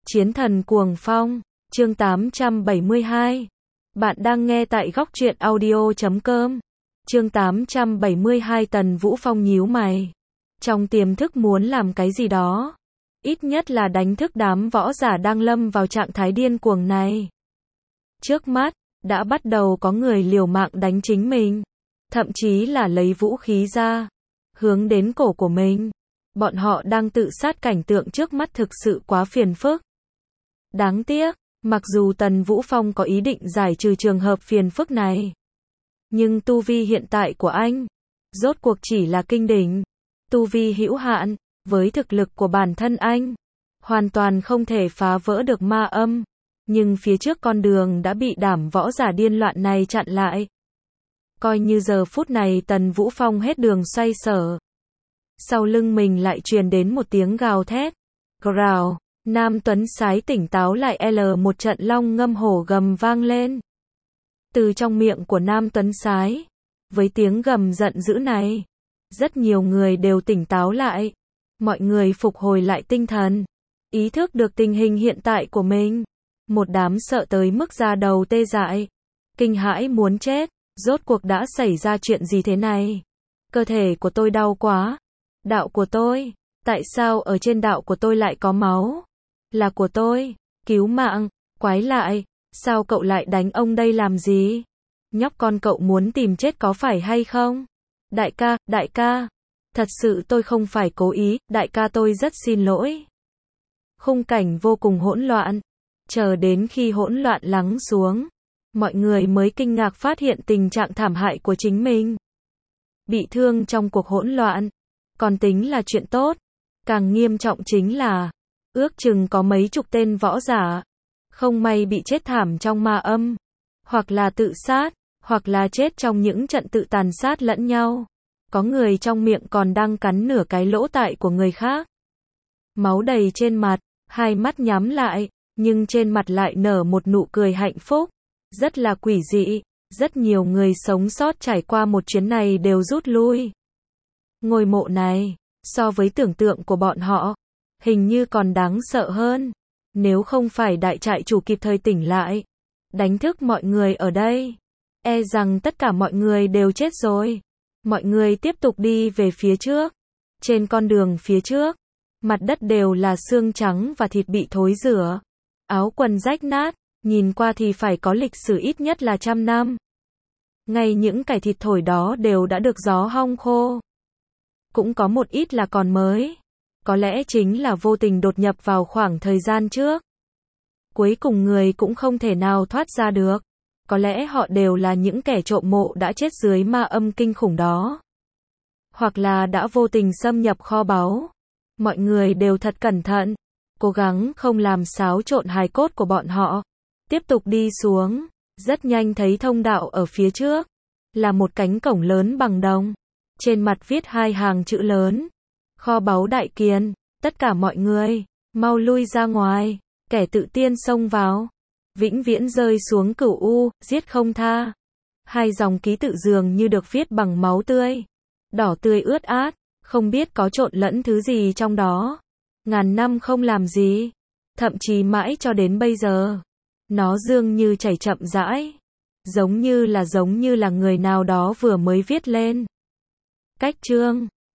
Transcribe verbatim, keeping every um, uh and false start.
Chiến thần cuồng phong, chương tám trăm bảy mươi hai. Bạn đang nghe tại góc truyện audio chấm com. Chương tám trăm bảy mươi hai. Tần Vũ Phong nhíu mày. Trong tiềm thức muốn làm cái gì đó. Ít nhất là đánh thức đám võ giả đang lâm vào trạng thái điên cuồng này. Trước mắt, đã bắt đầu có người liều mạng đánh chính mình. Thậm chí là lấy vũ khí ra, hướng đến cổ của mình. Bọn họ đang tự sát, cảnh tượng trước mắt thực sự quá phiền phức. Đáng tiếc, mặc dù Tần Vũ Phong có ý định giải trừ trường hợp phiền phức này, nhưng tu vi hiện tại của anh, rốt cuộc chỉ là kinh đỉnh. Tu vi hữu hạn, với thực lực của bản thân anh, hoàn toàn không thể phá vỡ được ma âm. Nhưng phía trước con đường đã bị đám võ giả điên loạn này chặn lại. Coi như giờ phút này Tần Vũ Phong hết đường xoay sở. Sau lưng mình lại truyền đến một tiếng gào thét. Gào, Nam Tuấn Sái tỉnh táo lại, L một trận long ngâm hổ gầm vang lên. Từ trong miệng của Nam Tuấn Sái, với tiếng gầm giận dữ này, rất nhiều người đều tỉnh táo lại. Mọi người phục hồi lại tinh thần, ý thức được tình hình hiện tại của mình. Một đám sợ tới mức da đầu tê dại, kinh hãi muốn chết. Rốt cuộc đã xảy ra chuyện gì thế này? Cơ thể của tôi đau quá. Đạo của tôi, tại sao ở trên đạo của tôi lại có máu? Là của tôi, cứu mạng, quái lại, sao cậu lại đánh ông đây làm gì? Nhóc con cậu muốn tìm chết có phải hay không? Đại ca, đại ca, thật sự tôi không phải cố ý, đại ca tôi rất xin lỗi. Khung cảnh vô cùng hỗn loạn, chờ đến khi hỗn loạn lắng xuống, mọi người mới kinh ngạc phát hiện tình trạng thảm hại của chính mình. Bị thương trong cuộc hỗn loạn, còn tính là chuyện tốt. Càng nghiêm trọng chính là, ước chừng có mấy chục tên võ giả, không may bị chết thảm trong ma âm, hoặc là tự sát, hoặc là chết trong những trận tự tàn sát lẫn nhau. Có người trong miệng còn đang cắn nửa cái lỗ tai của người khác. Máu đầy trên mặt, hai mắt nhắm lại, nhưng trên mặt lại nở một nụ cười hạnh phúc. Rất là quỷ dị, rất nhiều người sống sót trải qua một chuyến này đều rút lui. Ngôi mộ này, so với tưởng tượng của bọn họ, hình như còn đáng sợ hơn. Nếu không phải đại trại chủ kịp thời tỉnh lại, đánh thức mọi người ở đây, e rằng tất cả mọi người đều chết rồi. Mọi người tiếp tục đi về phía trước. Trên con đường phía trước, mặt đất đều là xương trắng và thịt bị thối rữa. Áo quần rách nát, nhìn qua thì phải có lịch sử ít nhất là trăm năm. Ngay những cải thịt thổi đó đều đã được gió hong khô. Cũng có một ít là còn mới. Có lẽ chính là vô tình đột nhập vào khoảng thời gian trước. Cuối cùng người cũng không thể nào thoát ra được. Có lẽ họ đều là những kẻ trộm mộ đã chết dưới ma âm kinh khủng đó. Hoặc là đã vô tình xâm nhập kho báu. Mọi người đều thật cẩn thận, cố gắng không làm xáo trộn hài cốt của bọn họ. Tiếp tục đi xuống, rất nhanh thấy thông đạo ở phía trước, là một cánh cổng lớn bằng đồng. Trên mặt viết hai hàng chữ lớn. Kho báu Đại Kiền, tất cả mọi người, mau lui ra ngoài, kẻ tự tiên xông vào, vĩnh viễn rơi xuống cửu u, giết không tha. Hai dòng ký tự dường như được viết bằng máu tươi, đỏ tươi ướt át, không biết có trộn lẫn thứ gì trong đó. Ngàn năm không làm gì, thậm chí mãi cho đến bây giờ, nó dường như chảy chậm rãi, giống như là giống như là người nào đó vừa mới viết lên. Cách chương